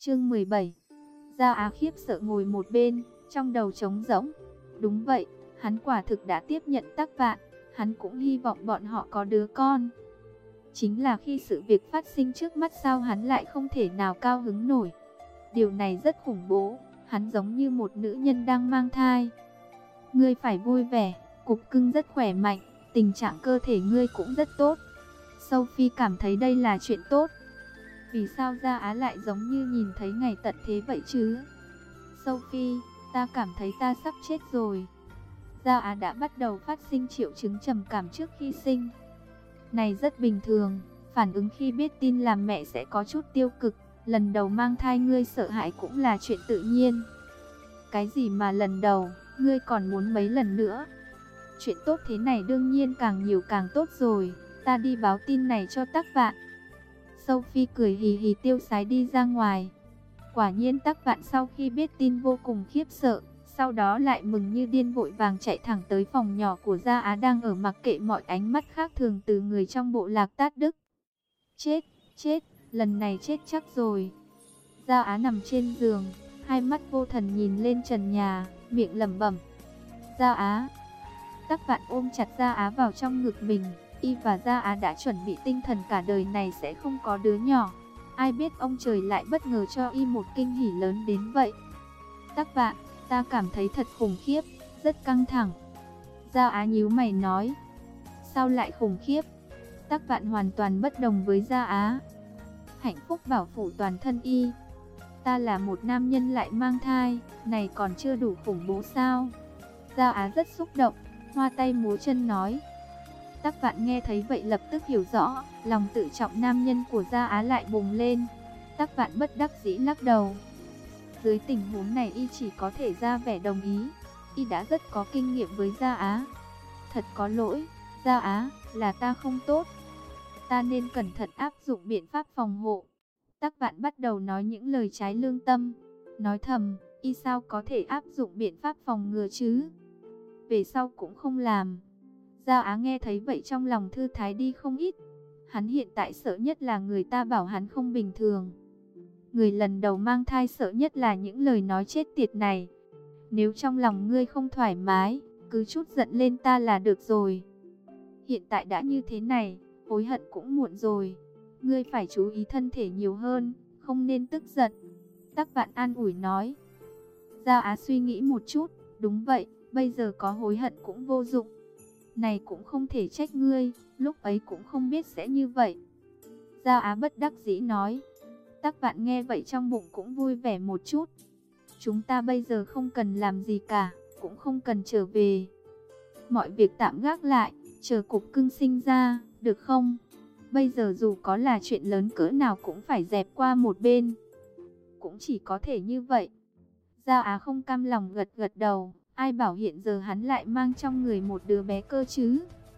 Chương 17. Gia Á khiếp sợ ngồi một bên, trong đầu trống rỗng. Đúng vậy, hắn quả thực đã tiếp nhận Tắc Vạn, hắn cũng hy vọng bọn họ có đứa con. Chính là khi sự việc phát sinh trước mắt sao hắn lại không thể nào cao hứng nổi. Điều này rất khủng bố, hắn giống như một nữ nhân đang mang thai. Ngươi phải vui vẻ, cục cưng rất khỏe mạnh, tình trạng cơ thể ngươi cũng rất tốt. Sophie cảm thấy đây là chuyện tốt. Vì sao Gia Á lại giống như nhìn thấy ngày tận thế vậy chứ? Sophie, ta cảm thấy ta sắp chết rồi. Gia Á đã bắt đầu phát sinh triệu chứng trầm cảm trước khi sinh. Này rất bình thường, phản ứng khi biết tin làm mẹ sẽ có chút tiêu cực. Lần đầu mang thai ngươi sợ hãi cũng là chuyện tự nhiên. Cái gì mà lần đầu, ngươi còn muốn mấy lần nữa? Chuyện tốt thế này đương nhiên càng nhiều càng tốt rồi. Ta đi báo tin này cho Tắc Vạn. Sophie cười hì hì tiêu sái đi ra ngoài. Quả nhiên Tắc Vạn sau khi biết tin vô cùng khiếp sợ, sau đó lại mừng như điên vội vàng chạy thẳng tới phòng nhỏ của Gia Á đang ở, mặc kệ mọi ánh mắt khác thường từ người trong bộ lạc Tát Đức. Chết, chết, lần này chết chắc rồi. Gia Á nằm trên giường, hai mắt vô thần nhìn lên trần nhà, miệng lẩm bẩm. Gia Á. Tắc Vạn ôm chặt Gia Á vào trong ngực mình. Y và Gia Á đã chuẩn bị tinh thần cả đời này sẽ không có đứa nhỏ. Ai biết ông trời lại bất ngờ cho Y một kinh hỉ lớn đến vậy. Tắc Vạn, ta cảm thấy thật khủng khiếp, rất căng thẳng. Gia Á nhíu mày nói. Sao lại khủng khiếp? Tắc Vạn hoàn toàn bất đồng với Gia Á. Hạnh phúc bảo phủ toàn thân Y. Ta là một nam nhân lại mang thai, này còn chưa đủ khủng bố sao? Gia Á rất xúc động, hoa tay múa chân nói. Tắc Vạn nghe thấy vậy lập tức hiểu rõ, lòng tự trọng nam nhân của Gia Á lại bùng lên. Tắc Vạn bất đắc dĩ lắc đầu. Dưới tình huống này Y chỉ có thể ra vẻ đồng ý. Y đã rất có kinh nghiệm với Gia Á. Thật có lỗi, Gia Á, là ta không tốt. Ta nên cẩn thận áp dụng biện pháp phòng hộ. Tắc Vạn bắt đầu nói những lời trái lương tâm. Nói thầm, Y sao có thể áp dụng biện pháp phòng ngừa chứ? Về sau cũng không làm. Gia Á nghe thấy vậy trong lòng thư thái đi không ít. Hắn hiện tại sợ nhất là người ta bảo hắn không bình thường. Người lần đầu mang thai sợ nhất là những lời nói chết tiệt này. Nếu trong lòng ngươi không thoải mái, cứ chút giận lên ta là được rồi. Hiện tại đã như thế này, hối hận cũng muộn rồi. Ngươi phải chú ý thân thể nhiều hơn, không nên tức giận. Tắc Vạn an ủi nói. Gia Á suy nghĩ một chút, đúng vậy, bây giờ có hối hận cũng vô dụng. Này cũng không thể trách ngươi, lúc ấy cũng không biết sẽ như vậy. Gia Á bất đắc dĩ nói. Tắc Vạn nghe vậy trong bụng cũng vui vẻ một chút. Chúng ta bây giờ không cần làm gì cả, cũng không cần trở về. Mọi việc tạm gác lại, chờ cục cưng sinh ra, được không? Bây giờ dù có là chuyện lớn cỡ nào cũng phải dẹp qua một bên. Cũng chỉ có thể như vậy. Gia Á không cam lòng gật gật đầu. Ai bảo hiện giờ hắn lại mang trong người một đứa bé cơ chứ?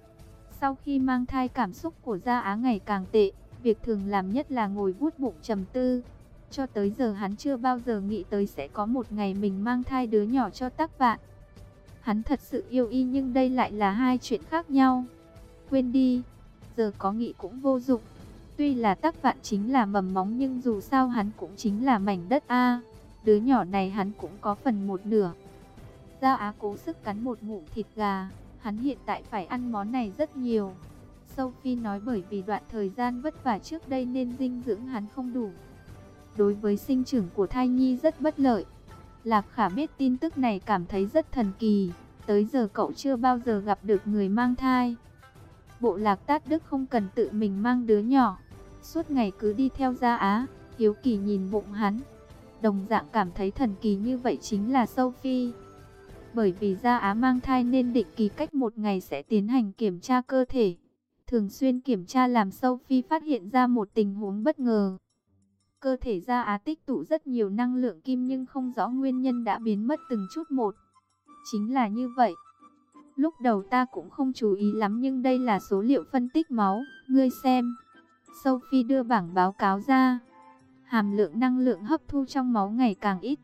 Sau khi mang thai cảm xúc của Gia Á ngày càng tệ. Việc thường làm nhất là ngồi vuốt bụng trầm tư. Cho tới giờ hắn chưa bao giờ nghĩ tới sẽ có một ngày mình mang thai đứa nhỏ cho Tắc Vạn. Hắn thật sự yêu Y nhưng đây lại là hai chuyện khác nhau. Quên đi, giờ có nghĩ cũng vô dụng. Tuy là Tắc Vạn chính là mầm móng nhưng dù sao hắn cũng chính là mảnh đất A. Đứa nhỏ này hắn cũng có phần một nửa. Gia Á cố sức cắn một ngụm thịt gà. Hắn hiện tại phải ăn món này rất nhiều. Sophie nói bởi vì đoạn thời gian vất vả trước đây nên dinh dưỡng hắn không đủ. Đối với sinh trưởng của thai nhi rất bất lợi. Lạc Khả biết tin tức này cảm thấy rất thần kỳ. Tới giờ cậu chưa bao giờ gặp được người mang thai. Bộ lạc Tát Đức không cần tự mình mang đứa nhỏ. Suốt ngày cứ đi theo Gia Á, hiếu kỳ nhìn bụng hắn. Đồng dạng cảm thấy thần kỳ như vậy chính là Sophie. Bởi vì Gia Á mang thai nên định kỳ cách một ngày sẽ tiến hành kiểm tra cơ thể. Thường xuyên kiểm tra làm Sophie phát hiện ra một tình huống bất ngờ. Cơ thể Gia Á tích tụ rất nhiều năng lượng kim nhưng không rõ nguyên nhân đã biến mất từng chút một. Chính là như vậy. Lúc đầu ta cũng không chú ý lắm nhưng đây là số liệu phân tích máu, ngươi xem. Sophie đưa bảng báo cáo ra. Hàm lượng năng lượng hấp thu trong máu ngày càng ít.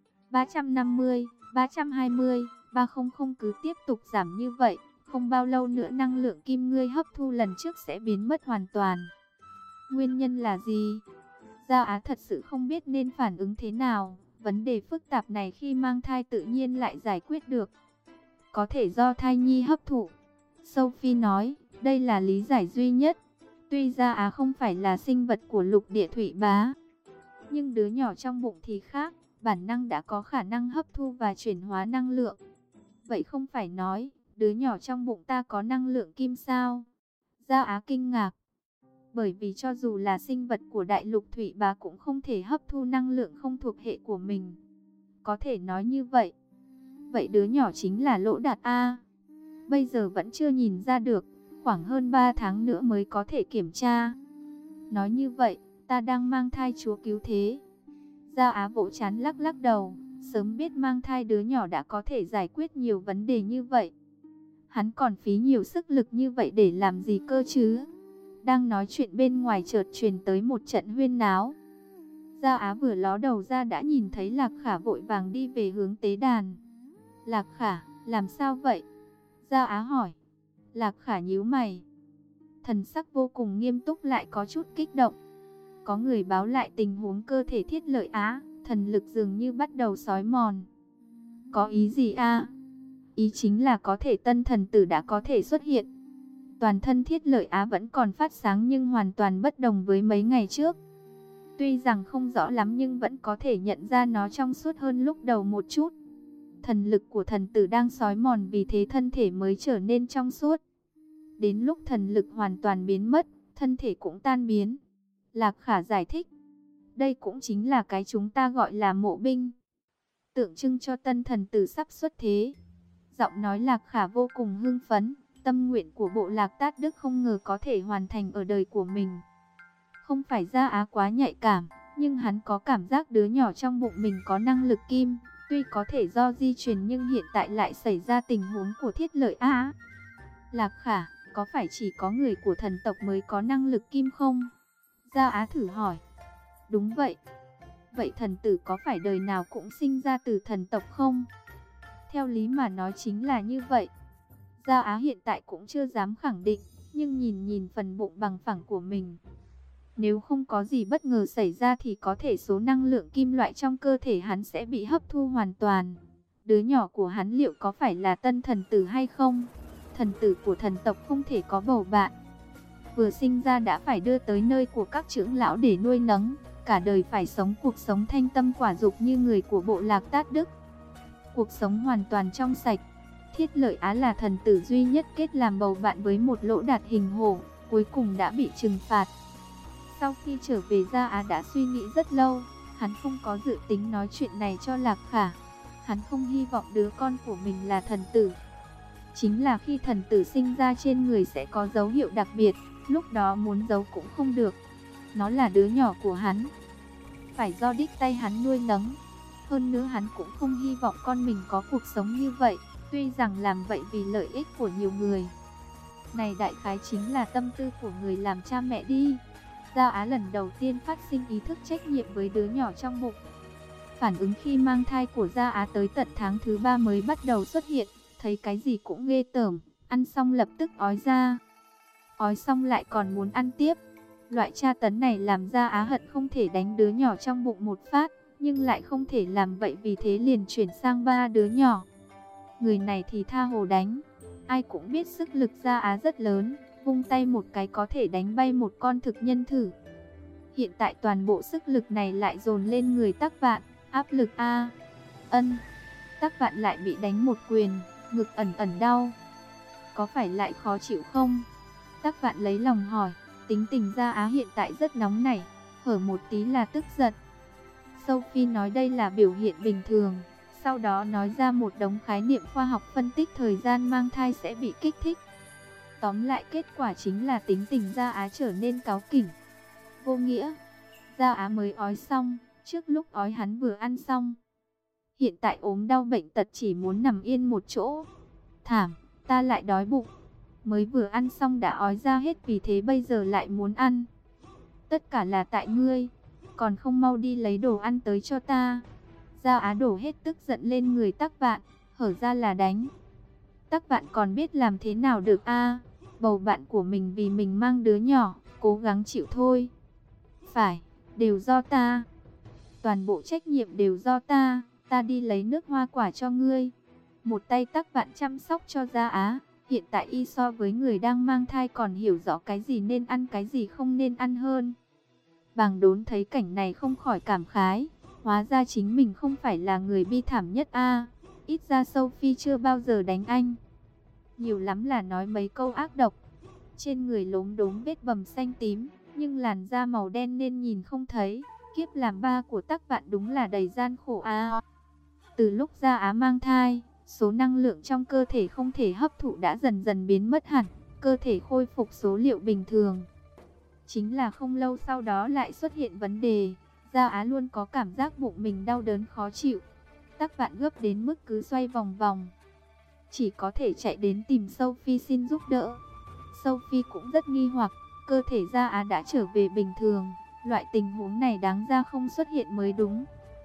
350, 320, 300 cứ tiếp tục giảm như vậy. Không bao lâu nữa năng lượng kim ngươi hấp thu lần trước sẽ biến mất hoàn toàn. Nguyên nhân là gì? Gia Á thật sự không biết nên phản ứng thế nào. Vấn đề phức tạp này khi mang thai tự nhiên lại giải quyết được. Có thể do thai nhi hấp thụ. Sophie nói, đây là lý giải duy nhất. Tuy Gia Á không phải là sinh vật của lục địa thủy bá, nhưng đứa nhỏ trong bụng thì khác, bản năng đã có khả năng hấp thu và chuyển hóa năng lượng. Vậy không phải nói, đứa nhỏ trong bụng ta có năng lượng kim sao? Gia Á kinh ngạc. Bởi vì cho dù là sinh vật của đại lục thủy bá cũng không thể hấp thu năng lượng không thuộc hệ của mình. Có thể nói như vậy. Vậy đứa nhỏ chính là Lỗ Đạt A. Bây giờ vẫn chưa nhìn ra được, khoảng hơn 3 tháng nữa mới có thể kiểm tra. Nói như vậy, ta đang mang thai chúa cứu thế. Gia Á vỗ trán lắc lắc đầu, sớm biết mang thai đứa nhỏ đã có thể giải quyết nhiều vấn đề như vậy. Hắn còn phí nhiều sức lực như vậy để làm gì cơ chứ? Đang nói chuyện bên ngoài chợt truyền tới một trận huyên náo. Gia Á vừa ló đầu ra đã nhìn thấy Lạc Khả vội vàng đi về hướng tế đàn. Lạc Khả, làm sao vậy? Gia Á hỏi. Lạc Khả nhíu mày. Thần sắc vô cùng nghiêm túc lại có chút kích động. Có người báo lại tình huống cơ thể Thiết Lợi Á, thần lực dường như bắt đầu xói mòn. Có ý gì a? Ý chính là có thể tân thần tử đã có thể xuất hiện. Toàn thân Thiết Lợi Á vẫn còn phát sáng nhưng hoàn toàn bất đồng với mấy ngày trước. Tuy rằng không rõ lắm nhưng vẫn có thể nhận ra nó trong suốt hơn lúc đầu một chút. Thần lực của thần tử đang xói mòn vì thế thân thể mới trở nên trong suốt. Đến lúc thần lực hoàn toàn biến mất, thân thể cũng tan biến. Lạc Khả giải thích. Đây cũng chính là cái chúng ta gọi là mộ binh. Tượng trưng cho tân thần tử sắp xuất thế. Giọng nói Lạc Khả vô cùng hưng phấn. Tâm nguyện của bộ Lạc Tát Đức không ngờ có thể hoàn thành ở đời của mình. Không phải Gia Á quá nhạy cảm, nhưng hắn có cảm giác đứa nhỏ trong bụng mình có năng lực kim. Tuy có thể do di truyền nhưng hiện tại lại xảy ra tình huống của Thiết Lợi Á. Lạc Khả, có phải chỉ có người của thần tộc mới có năng lực kim không? Gia Á thử hỏi. Đúng vậy. Vậy thần tử có phải đời nào cũng sinh ra từ thần tộc không? Theo lý mà nói chính là như vậy. Gia Á hiện tại cũng chưa dám khẳng định, nhưng nhìn phần bụng bằng phẳng của mình. Nếu không có gì bất ngờ xảy ra thì có thể số năng lượng kim loại trong cơ thể hắn sẽ bị hấp thu hoàn toàn. Đứa nhỏ của hắn liệu có phải là tân thần tử hay không? Thần tử của thần tộc không thể có bầu bạn. Vừa sinh ra đã phải đưa tới nơi của các trưởng lão để nuôi nấng. Cả đời phải sống cuộc sống thanh tâm quả dục như người của bộ Lạc Tát Đức. Cuộc sống hoàn toàn trong sạch. Thiết Lợi Á là thần tử duy nhất kết làm bầu bạn với một Lỗ Đạt hình hổ, cuối cùng đã bị trừng phạt. Sau khi trở về Gia Á đã suy nghĩ rất lâu, hắn không có dự tính nói chuyện này cho Lạc Khả. Hắn không hy vọng đứa con của mình là thần tử. Chính là khi thần tử sinh ra trên người sẽ có dấu hiệu đặc biệt, lúc đó muốn giấu cũng không được. Nó là đứa nhỏ của hắn, phải do đích tay hắn nuôi nấng. Hơn nữa hắn cũng không hy vọng con mình có cuộc sống như vậy, tuy rằng làm vậy vì lợi ích của nhiều người. Này đại khái chính là tâm tư của người làm cha mẹ đi. Gia Á lần đầu tiên phát sinh ý thức trách nhiệm với đứa nhỏ trong bụng. Phản ứng khi mang thai của Gia Á tới tận tháng thứ 3 mới bắt đầu xuất hiện, thấy cái gì cũng ghê tởm, ăn xong lập tức ói ra. Ói xong lại còn muốn ăn tiếp. Loại tra tấn này làm Gia Á hận không thể đánh đứa nhỏ trong bụng một phát, nhưng lại không thể làm vậy vì thế liền chuyển sang 3 đứa nhỏ. Người này thì tha hồ đánh. Ai cũng biết sức lực Gia Á rất lớn, vung tay một cái có thể đánh bay một con thực nhân thử. Hiện tại toàn bộ sức lực này lại dồn lên người Tắc Vạn, áp lực a. Tắc Vạn lại bị đánh một quyền, ngực ẩn ẩn đau. Có phải lại khó chịu không? Tắc Vạn lấy lòng hỏi. Tính tình Gia Á hiện tại rất nóng nảy, hở một tí là tức giận. Sophie nói đây là biểu hiện bình thường, sau đó nói ra một đống khái niệm khoa học phân tích thời gian mang thai sẽ bị kích thích. Tóm lại kết quả chính là tính tình Gia Á trở nên cáu kỉnh, vô nghĩa. Gia Á mới ói xong, trước lúc ói hắn vừa ăn xong. Hiện tại ốm đau bệnh tật chỉ muốn nằm yên một chỗ. Thảm, ta lại đói bụng. Mới vừa ăn xong đã ói ra hết vì thế bây giờ lại muốn ăn. Tất cả là tại ngươi, còn không mau đi lấy đồ ăn tới cho ta. Gia Á đổ hết tức giận lên người Tắc Vạn, hở ra là đánh. Tắc Vạn còn biết làm thế nào được a? Bầu bạn của mình vì mình mang đứa nhỏ, cố gắng chịu thôi. Phải, đều do ta. Toàn bộ trách nhiệm đều do ta, ta đi lấy nước hoa quả cho ngươi. Một tay Tắc Vạn chăm sóc cho Gia Á, hiện tại y so với người đang mang thai còn hiểu rõ cái gì nên ăn cái gì không nên ăn hơn. Bàng Đốn thấy cảnh này không khỏi cảm khái, hóa ra chính mình không phải là người bi thảm nhất a. Ít ra Sophie chưa bao giờ đánh anh, nhiều lắm là nói mấy câu ác độc. Trên người lốm đốm vết bầm xanh tím, nhưng làn da màu đen nên nhìn không thấy. Kiếp làm ba của Tắc Vạn đúng là đầy gian khổ a. Từ lúc Gia Á mang thai, số năng lượng trong cơ thể không thể hấp thụ đã dần dần biến mất hẳn, cơ thể khôi phục số liệu bình thường. Chính là không lâu sau đó lại xuất hiện vấn đề, Gia Á luôn có cảm giác bụng mình đau đớn khó chịu. Tắc Vạn gấp đến mức cứ xoay vòng vòng, chỉ có thể chạy đến tìm Sophie xin giúp đỡ. Sophie cũng rất nghi hoặc, cơ thể Gia Á đã trở về bình thường, loại tình huống này đáng ra không xuất hiện mới đúng.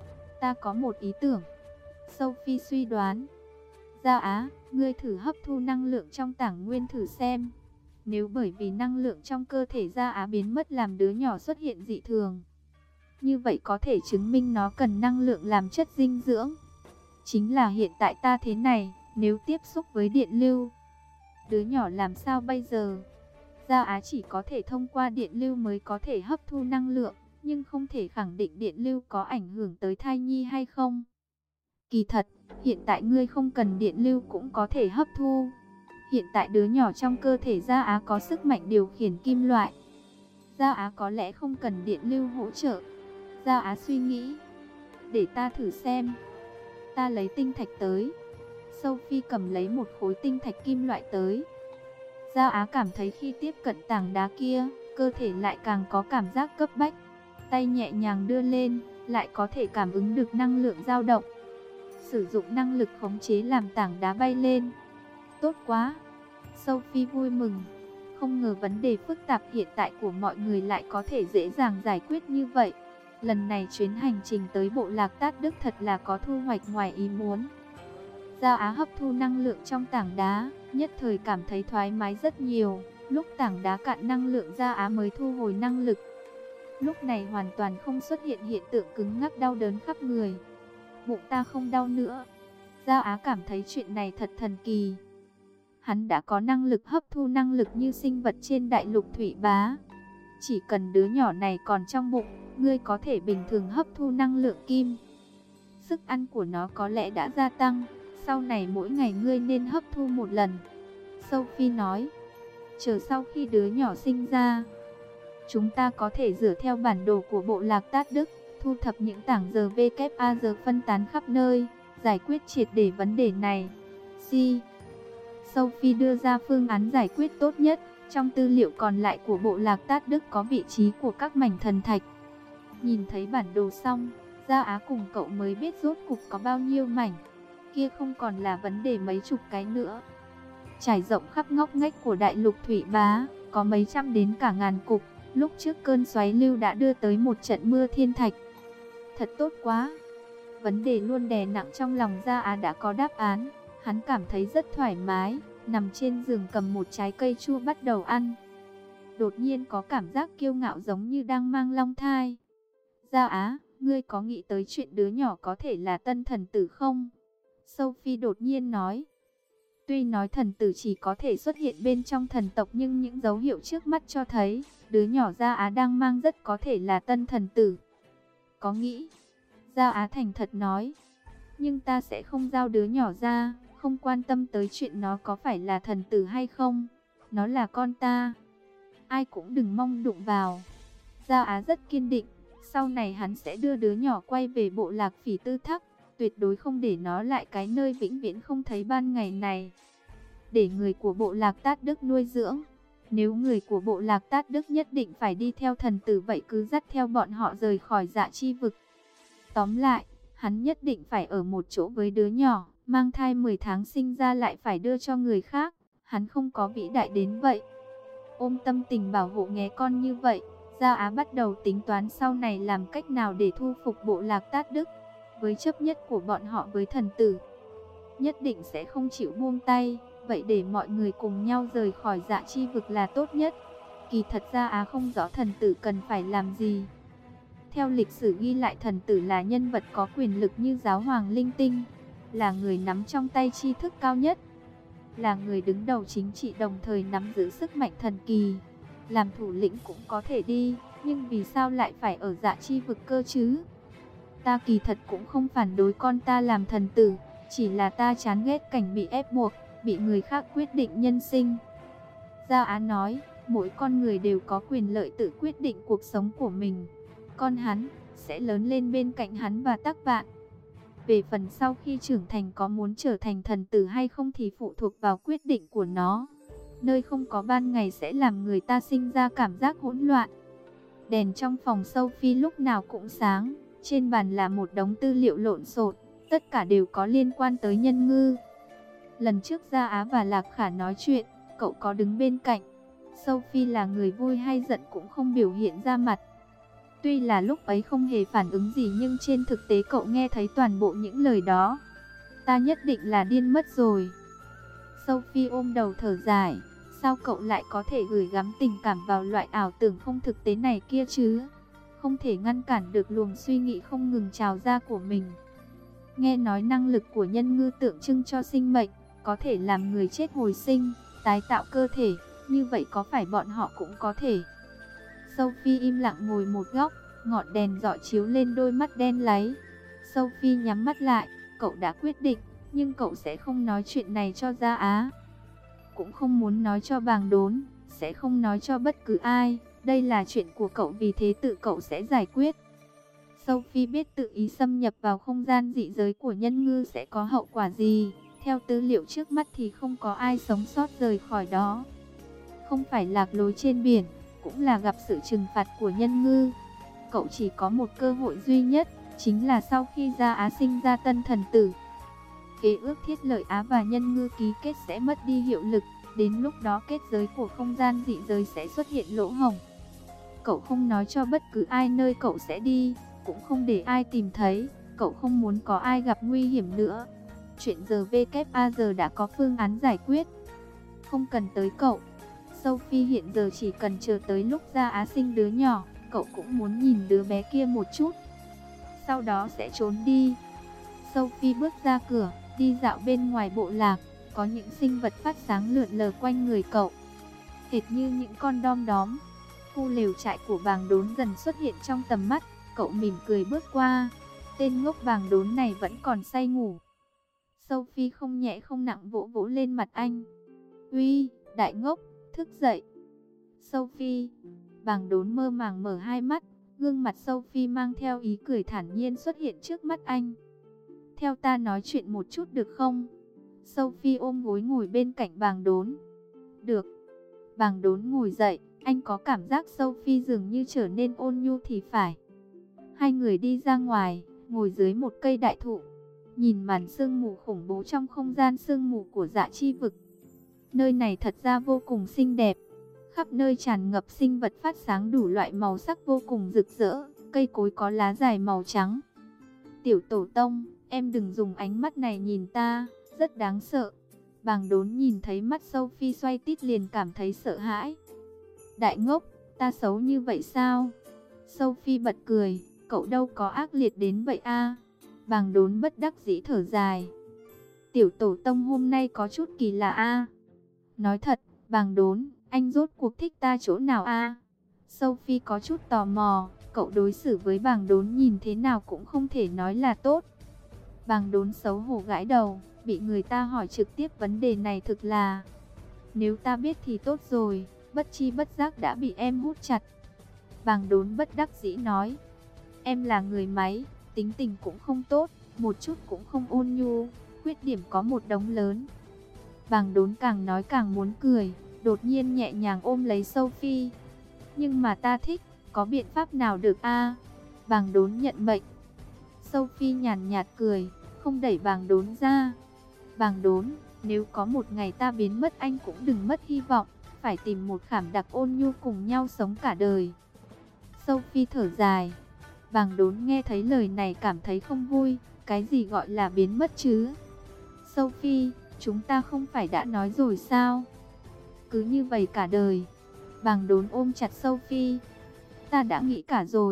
Ta có một ý tưởng, Sophie suy đoán. Gia Á, ngươi thử hấp thu năng lượng trong tảng nguyên thử xem. Nếu bởi vì năng lượng trong cơ thể Gia Á biến mất làm đứa nhỏ xuất hiện dị thường, như vậy có thể chứng minh nó cần năng lượng làm chất dinh dưỡng. Chính là hiện tại ta thế này, nếu tiếp xúc với điện lưu, đứa nhỏ làm sao bây giờ? Gia Á chỉ có thể thông qua điện lưu mới có thể hấp thu năng lượng, nhưng không thể khẳng định điện lưu có ảnh hưởng tới thai nhi hay không. Kỳ thật, hiện tại ngươi không cần điện lưu cũng có thể hấp thu. Hiện tại đứa nhỏ trong cơ thể Gia Á có sức mạnh điều khiển kim loại. Gia Á có lẽ không cần điện lưu hỗ trợ. Gia Á suy nghĩ, để ta thử xem. Ta lấy tinh thạch tới. Sophie cầm lấy một khối tinh thạch kim loại tới. Gia Á cảm thấy khi tiếp cận tảng đá kia, cơ thể lại càng có cảm giác cấp bách. Tay nhẹ nhàng đưa lên, lại có thể cảm ứng được năng lượng dao động. Sử dụng năng lực khống chế làm tảng đá bay lên. Tốt quá! Sophie vui mừng. Không ngờ vấn đề phức tạp hiện tại của mọi người lại có thể dễ dàng giải quyết như vậy. Lần này chuyến hành trình tới bộ lạc Tát Đức thật là có thu hoạch ngoài ý muốn. Gia Á hấp thu năng lượng trong tảng đá, nhất thời cảm thấy thoải mái rất nhiều. Lúc tảng đá cạn năng lượng Gia Á mới thu hồi năng lực. Lúc này hoàn toàn không xuất hiện hiện tượng cứng ngắc đau đớn khắp người. Bụng ta không đau nữa. Gia Á cảm thấy chuyện này thật thần kỳ. Hắn đã có năng lực hấp thu năng lực như sinh vật trên đại lục Thủy Bá. Chỉ cần đứa nhỏ này còn trong bụng, ngươi có thể bình thường hấp thu năng lượng kim. Sức ăn của nó có lẽ đã gia tăng, sau này mỗi ngày ngươi nên hấp thu một lần. Sophie nói, chờ sau khi đứa nhỏ sinh ra, chúng ta có thể dựa theo bản đồ của bộ lạc Tát Đức, thu thập những tảng giờ VKA phân tán khắp nơi, giải quyết triệt để vấn đề này. Sophie đưa ra phương án giải quyết tốt nhất. Trong tư liệu còn lại của bộ lạc Tát Đức có vị trí của các mảnh thần thạch. Nhìn thấy bản đồ xong, Gia Á cùng cậu mới biết rốt cục có bao nhiêu mảnh. Kia không còn là vấn đề mấy chục cái nữa. Trải rộng khắp ngóc ngách của đại lục Thủy Bá, có mấy trăm đến cả ngàn cục. Lúc trước cơn xoáy lưu đã đưa tới một trận mưa thiên thạch. Thật tốt quá. Vấn đề luôn đè nặng trong lòng Gia Á đã có đáp án. Hắn cảm thấy rất thoải mái, nằm trên giường cầm một trái cây chua bắt đầu ăn. Đột nhiên có cảm giác kiêu ngạo giống như đang mang long thai. Gia Á, ngươi có nghĩ tới chuyện đứa nhỏ có thể là tân thần tử không? Sophie đột nhiên nói. Tuy nói thần tử chỉ có thể xuất hiện bên trong thần tộc, nhưng những dấu hiệu trước mắt cho thấy đứa nhỏ Gia Á đang mang rất có thể là tân thần tử. Có nghĩ? Gia Á thành thật nói. Nhưng ta sẽ không giao đứa nhỏ ra, không quan tâm tới chuyện nó có phải là thần tử hay không. Nó là con ta. Ai cũng đừng mong đụng vào. Gia Á rất kiên định. Sau này hắn sẽ đưa đứa nhỏ quay về bộ lạc Phỉ Tư Thắc. Tuyệt đối không để nó lại cái nơi vĩnh viễn không thấy ban ngày này. Để người của bộ lạc Tát Đức nuôi dưỡng. Nếu người của bộ lạc Tát Đức nhất định phải đi theo thần tử, vậy cứ dắt theo bọn họ rời khỏi Dạ Chi Vực. Tóm lại, hắn nhất định phải ở một chỗ với đứa nhỏ. Mang thai 10 tháng sinh ra lại phải đưa cho người khác. Hắn không có vĩ đại đến vậy. Ôm tâm tình bảo hộ nghé con như vậy, Gia Á bắt đầu tính toán sau này làm cách nào để thu phục bộ lạc Tát Đức. Với chấp nhất của bọn họ với thần tử, nhất định sẽ không chịu buông tay. Vậy để mọi người cùng nhau rời khỏi Dạ Chi Vực là tốt nhất. Kỳ thật Gia Á không rõ thần tử cần phải làm gì. Theo lịch sử ghi lại, thần tử là nhân vật có quyền lực như giáo hoàng linh tinh, là người nắm trong tay tri thức cao nhất, là người đứng đầu chính trị đồng thời nắm giữ sức mạnh thần kỳ. Làm thủ lĩnh cũng có thể đi, nhưng vì sao lại phải ở Dạ Chi vực cơ chứ? Ta kỳ thật cũng không phản đối con ta làm thần tử, chỉ là ta chán ghét cảnh bị ép buộc, bị người khác quyết định nhân sinh. Gia Á nói, mỗi con người đều có quyền lợi tự quyết định cuộc sống của mình. Con hắn sẽ lớn lên bên cạnh hắn và Tắc Vạn. Về phần sau khi trưởng thành có muốn trở thành thần tử hay không thì phụ thuộc vào quyết định của nó. Nơi không có ban ngày sẽ làm người ta sinh ra cảm giác hỗn loạn. Đèn trong phòng Sophie lúc nào cũng sáng. Trên bàn là một đống tư liệu lộn xộn, tất cả đều có liên quan tới Nhân Ngư. Lần trước Gia Á và Lạc Khả nói chuyện, cậu có đứng bên cạnh. Sophie là người vui hay giận cũng không biểu hiện ra mặt. Tuy là lúc ấy không hề phản ứng gì nhưng trên thực tế cậu nghe thấy toàn bộ những lời đó. Ta nhất định là điên mất rồi. Sophie ôm đầu thở dài. Sao cậu lại có thể gửi gắm tình cảm vào loại ảo tưởng không thực tế này kia chứ? Không thể ngăn cản được luồng suy nghĩ không ngừng trào ra của mình. Nghe nói năng lực của Nhân Ngư tượng trưng cho sinh mệnh, có thể làm người chết hồi sinh, tái tạo cơ thể, như vậy có phải bọn họ cũng có thể? Sophie im lặng ngồi một góc, ngọn đèn rọi chiếu lên đôi mắt đen láy. Sophie nhắm mắt lại, cậu đã quyết định, nhưng cậu sẽ không nói chuyện này cho Gia Á. Cũng không muốn nói cho Bàng Đốn, sẽ không nói cho bất cứ ai. Đây là chuyện của cậu, vì thế tự cậu sẽ giải quyết. Sophie biết tự ý xâm nhập vào không gian dị giới của Nhân Ngư sẽ có hậu quả gì. Theo tư liệu trước mắt thì không có ai sống sót rời khỏi đó. Không phải lạc lối trên biển, cũng là gặp sự trừng phạt của Nhân Ngư. Cậu chỉ có một cơ hội duy nhất, chính là sau khi Gia Á sinh ra tân thần tử. Kế ước Thiết Lợi Á và Nhân Ngư ký kết sẽ mất đi hiệu lực. Đến lúc đó kết giới của không gian dị giới sẽ xuất hiện lỗ hổng. Cậu không nói cho bất cứ ai nơi cậu sẽ đi, cũng không để ai tìm thấy. Cậu không muốn có ai gặp nguy hiểm nữa. Chuyện giờ WAG đã có phương án giải quyết. Không cần tới cậu. Sophie hiện giờ chỉ cần chờ tới lúc Gia Á sinh đứa nhỏ. Cậu cũng muốn nhìn đứa bé kia một chút, sau đó sẽ trốn đi. Sophie bước ra cửa, đi dạo bên ngoài bộ lạc. Có những sinh vật phát sáng lượn lờ quanh người cậu, hệt như những con đom đóm. Khu lều trại của Bàng Đốn dần xuất hiện trong tầm mắt. Cậu mỉm cười bước qua. Tên ngốc Bàng Đốn này vẫn còn say ngủ. Sophie không nhẹ không nặng vỗ vỗ lên mặt anh. Uy, đại ngốc, thức dậy. Sophie. Bàng Đốn mơ màng mở hai mắt. Gương mặt Sophie mang theo ý cười thản nhiên xuất hiện trước mắt anh. Theo ta nói chuyện một chút được không? Sophie ôm gối ngồi bên cạnh Bàng Đốn. Được. Bàng Đốn ngồi dậy, anh có cảm giác Sophie dường như trở nên ôn nhu thì phải. Hai người đi ra ngoài, ngồi dưới một cây đại thụ, nhìn màn sương mù khủng bố trong không gian sương mù của Dạ Chi vực. Nơi này thật ra vô cùng xinh đẹp, khắp nơi tràn ngập sinh vật phát sáng đủ loại màu sắc vô cùng rực rỡ, cây cối có lá dài màu trắng. Tiểu tổ tông, em đừng dùng ánh mắt này nhìn ta, rất đáng sợ. Bàng Đốn nhìn thấy mắt Sophie xoay tít liền cảm thấy sợ hãi. Đại ngốc, ta xấu như vậy sao? Sophie bật cười, cậu đâu có ác liệt đến vậy a. Bàng Đốn bất đắc dĩ thở dài. Tiểu tổ tông hôm nay có chút kỳ lạ a. Nói thật, Bàng Đốn, anh rốt cuộc thích ta chỗ nào a? Sophie có chút tò mò, cậu đối xử với Bàng Đốn nhìn thế nào cũng không thể nói là tốt. Bàng Đốn xấu hổ gãi đầu, bị người ta hỏi trực tiếp vấn đề này thực là... Nếu ta biết thì tốt rồi, bất chi bất giác đã bị em hút chặt. Bàng Đốn bất đắc dĩ nói. Em là người máy, tính tình cũng không tốt, một chút cũng không ôn nhu, khuyết điểm có một đống lớn. Bàng Đốn càng nói càng muốn cười, đột nhiên nhẹ nhàng ôm lấy Sophie. Nhưng mà ta thích, có biện pháp nào được a? Bàng Đốn nhận mệnh. Sophie nhàn nhạt cười, không đẩy Bàng Đốn ra. Bàng Đốn, nếu có một ngày ta biến mất anh cũng đừng mất hy vọng, phải tìm một khảm đặc ôn nhu cùng nhau sống cả đời. Sophie thở dài. Bàng Đốn nghe thấy lời này cảm thấy không vui, cái gì gọi là biến mất chứ? Sophie, chúng ta không phải đã nói rồi sao? Cứ như vậy cả đời. Bàng Đốn ôm chặt Sophie. Ta đã nghĩ cả rồi,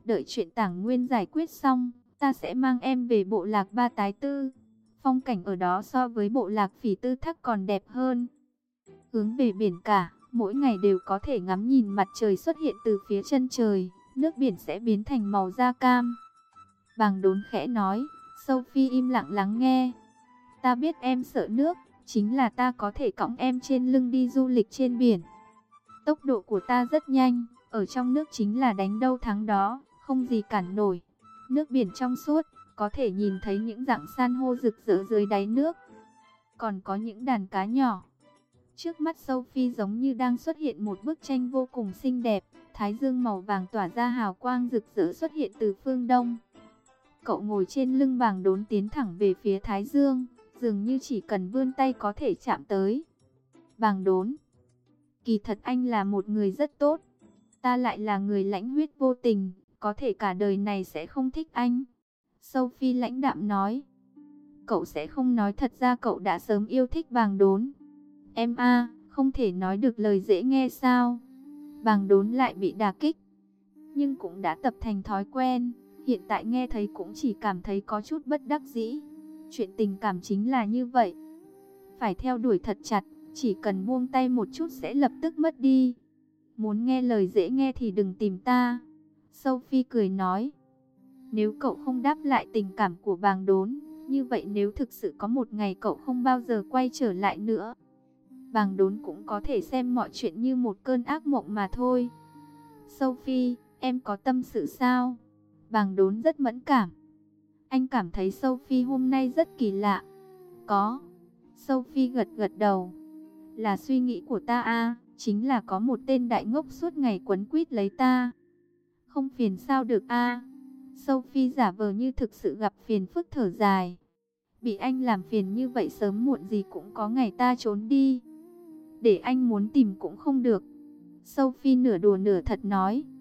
Đợi chuyện Tảng Nguyên giải quyết xong, ta sẽ mang em về bộ lạc Ba Tái Tư. Phong cảnh ở đó so với bộ lạc Phỉ Tư Thác còn đẹp hơn. Hướng về biển cả, mỗi ngày đều có thể ngắm nhìn mặt trời xuất hiện từ phía chân trời, nước biển sẽ biến thành màu da cam. Bàng Đốn khẽ nói. Sophie im lặng lắng nghe. Ta biết em sợ nước, chính là ta có thể cõng em trên lưng đi du lịch trên biển. Tốc độ của ta rất nhanh, ở trong nước chính là đánh đâu thắng đó, không gì cản nổi. Nước biển trong suốt, có thể nhìn thấy những rặng san hô rực rỡ dưới đáy nước. Còn có những đàn cá nhỏ. Trước mắt Sophie giống như đang xuất hiện một bức tranh vô cùng xinh đẹp, thái dương màu vàng tỏa ra hào quang rực rỡ xuất hiện từ phương đông. Cậu ngồi trên lưng Bàng Đốn tiến thẳng về phía thái dương, dường như chỉ cần vươn tay có thể chạm tới. Bàng Đốn, kỳ thật anh là một người rất tốt, ta lại là người lãnh huyết vô tình, có thể cả đời này sẽ không thích anh. Sophie lãnh đạm nói. Cậu sẽ không nói thật ra cậu đã sớm yêu thích Bàng Đốn. Em không thể nói được lời dễ nghe sao? Bàng Đốn lại bị đả kích, nhưng cũng đã tập thành thói quen. Hiện tại nghe thấy cũng chỉ cảm thấy có chút bất đắc dĩ. Chuyện tình cảm chính là như vậy. Phải theo đuổi thật chặt, chỉ cần buông tay một chút sẽ lập tức mất đi. Muốn nghe lời dễ nghe thì đừng tìm ta. Sophie cười nói. Nếu cậu không đáp lại tình cảm của Bàng Đốn, như vậy nếu thực sự có một ngày cậu không bao giờ quay trở lại nữa, Bàng Đốn cũng có thể xem mọi chuyện như một cơn ác mộng mà thôi. Sophie, em có tâm sự sao? Bàng Đốn rất mẫn cảm. Anh cảm thấy Sophie hôm nay rất kỳ lạ. Có. Sophie gật gật đầu. Là suy nghĩ của ta chính là có một tên đại ngốc suốt ngày quấn quýt lấy ta. Không phiền sao được Sophie giả vờ như thực sự gặp phiền phức thở dài. Bị anh làm phiền như vậy sớm muộn gì cũng có ngày ta trốn đi. Để anh muốn tìm cũng không được. Sophie nửa đùa nửa thật nói.